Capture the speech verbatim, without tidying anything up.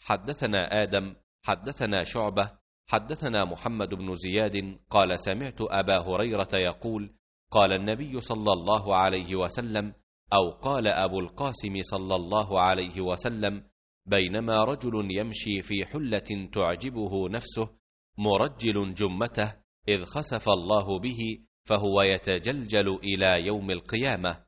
حدثنا آدم حدثنا شعبة حدثنا محمد بن زياد قال سمعت أبا هريرة يقول قال النبي صلى الله عليه وسلم أو قال أبو القاسم صلى الله عليه وسلم بينما رجل يمشي في حلة تعجبه نفسه مرجل جمته إذ خسف الله به فهو يتجلجل إلى يوم القيامة